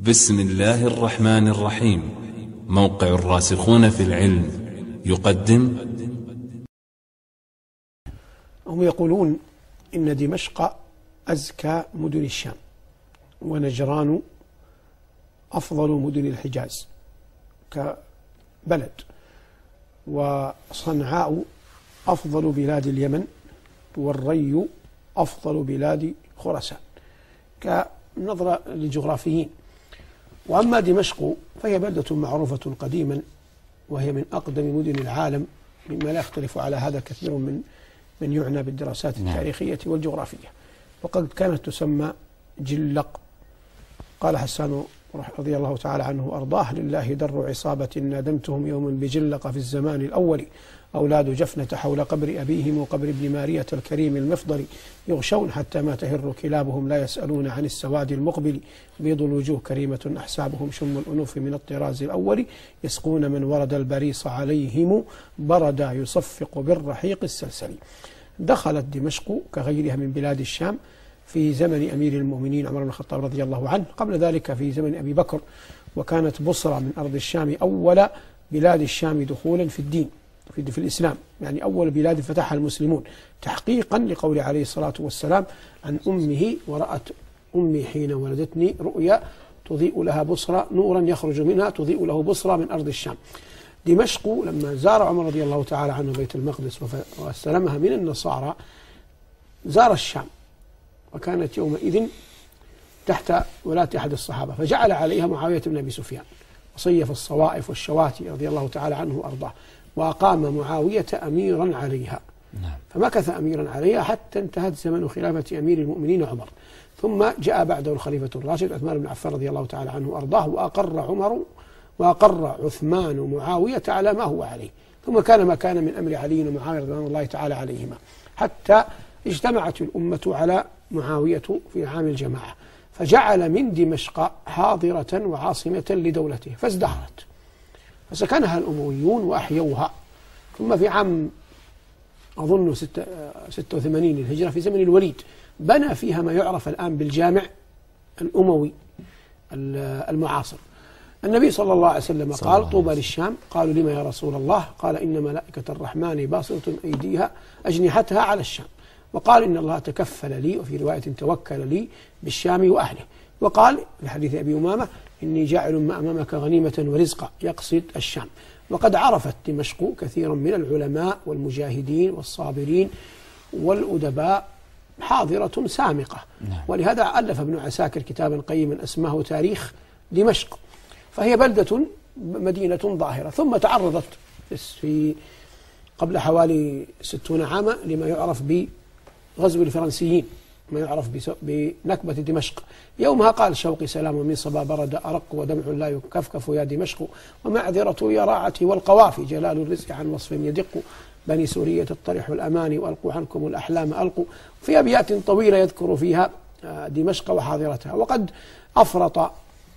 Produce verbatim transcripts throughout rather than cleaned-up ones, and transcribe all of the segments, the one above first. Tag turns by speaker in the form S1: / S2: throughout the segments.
S1: بسم الله الرحمن الرحيم. موقع الراسخون في العلم يقدم.
S2: هم يقولون إن دمشق أزكى مدن الشام، ونجران أفضل مدن الحجاز كبلد، وصنعاء أفضل بلاد اليمن، والري أفضل بلاد خراسان كنظرة للجغرافيين. وأما دمشق فهي بلدة معروفة قديما، وهي من أقدم مدن العالم، مما لا يختلف على هذا كثير من من يعنى بالدراسات التاريخية والجغرافية. وقد كانت تسمى جلق. قال حسان رضي الله تعالى عنه وأرضاه: لله در عصابة نادمتهم يوما بجلق في الزمان الأول، أولاد جفنة حول قبر أبيهم وقبر ابن مارية الكريم المفضل، يغشون حتى ما تهر كلابهم، لا يسألون عن السواد المقبل، بيض الوجوه كريمة أحسابهم، شم الأنوف من الطراز الأول، يسقون من ورد البريص عليهم، بردا يصفق بالرحيق السلسل. دخلت دمشق كغيرها من بلاد الشام في زمن أمير المؤمنين عمر بن الخطاب رضي الله عنه، قبل ذلك في زمن أبي بكر، وكانت بصرى من أرض الشام أول بلاد الشام دخولا في الدين في, في الإسلام، يعني أول بلاد فتحها المسلمون، تحقيقا لقول عليه الصلاة والسلام عن أمه: ورأت أمي حين ولدتني رؤيا تضيء لها بصرى نورا يخرج منها تضيء له بصرى من أرض الشام. دمشق لما زار عمر رضي الله تعالى عنه بيت المقدس واستلمها من النصارى، زار الشام، وكانت يومئذ تحت ولاة أحد الصحابة، فجعل عليها معاوية بن أبي سفيان، وصيف الصوائف والشواتي رضي الله تعالى عنه وأرضاه، وأقام معاوية أميرا عليها. فمكث أميرا عليها حتى انتهت زمن خلافة أمير المؤمنين عمر، ثم جاء بعده الخليفة الراشد عثمان بن عفان رضي الله تعالى عنه وأرضاه، وأقر عمر وأقر عثمان معاوية على ما هو عليه، ثم كان ما كان من أمر علي ومعاوية رضوان الله تعالى عليهما، حتى اجتمعت الأمة على معاوية في عام الجماعة، فجعل من دمشق حاضرة وعاصمة لدولته، فازدهرت، فسكنها الأمويون وأحيوها. ثم في عام أظن ستة وثمانين للهجرة في زمن الوليد بنى فيها ما يعرف الآن بالجامع الأموي المعاصر. النبي صلى الله عليه وسلم قال: طوبى للشام. قالوا: لما يا رسول الله؟ قال: إن ملائكة الرحمن باسطة أيديها أجنحتها على الشام. وقال: إن الله تكفل لي، وفي رواية توكل لي بالشام وأهله. وقال في حديث أبي أمامة: إني جاعل ما أمامك غنيمة ورزقا، يقصد الشام. وقد عرفت دمشق كثيرا من العلماء والمجاهدين والصابرين والأدباء، حاضرة سامقة. ولهذا ألف ابن عساكر كتابا قيما اسمه تاريخ دمشق. فهي بلدة مدينة ظاهرة، ثم تعرضت في قبل حوالي ستون عاما لما يعرف بغزو الفرنسيين، ما يعرف بنكبة دمشق. يومها قال شوقي: سلام من صبا برد أرق، ودمع لا يكفكف يا دمشق، ومعذرة يا راعتي والقوافي، جلال الرزق عن وصف يدق، بني سورية الطرح الأماني، وألقوا عنكم الأحلام ألقوا. في أبيات طويلة يذكر فيها دمشق وحاضرتها. وقد أفرط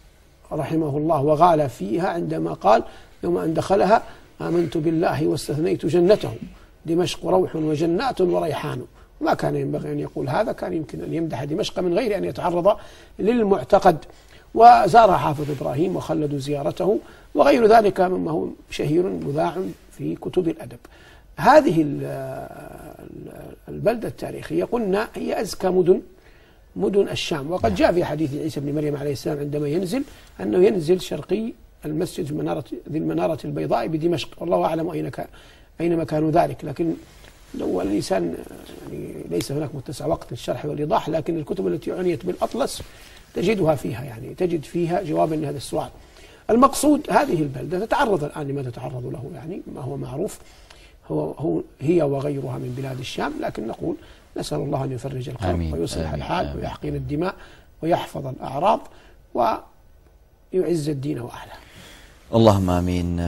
S2: رحمه الله وغال فيها عندما قال يوم أن دخلها: آمنت بالله واستثنيت جنته، دمشق روح وجنات وريحان. ما كان ينبغي أن يقول هذا، كان يمكن أن يمدح دمشق من غير أن يتعرض للمعتقد. وزار حافظ إبراهيم وخلدوا زيارته، وغير ذلك مما هو شهير مذاع في كتب الأدب. هذه البلدة التاريخية قلنا هي أزكى مدن مدن الشام. وقد جاء في حديث عيسى بن مريم عليه السلام عندما ينزل أنه ينزل شرقي المسجد في المنارة ذي المنارة البيضاء بدمشق، والله أعلم أين كان أين مكان ذلك. لكن لو الإنسان يعني ليس هناك متسع وقت للشرح والإيضاح، لكن الكتب التي عنيت بالأطلس تجدها فيها، يعني تجد فيها جوابا لهذا السؤال. المقصود هذه البلدة تتعرض الآن لما تتعرض له، يعني ما هو معروف، هو, هو هي وغيرها من بلاد الشام. لكن نقول نسأل الله أن يفرج الكرب ويصلح الحال ويحقن الدماء ويحفظ الأعراض ويعز الدين وأهله.
S3: اللهم آمين.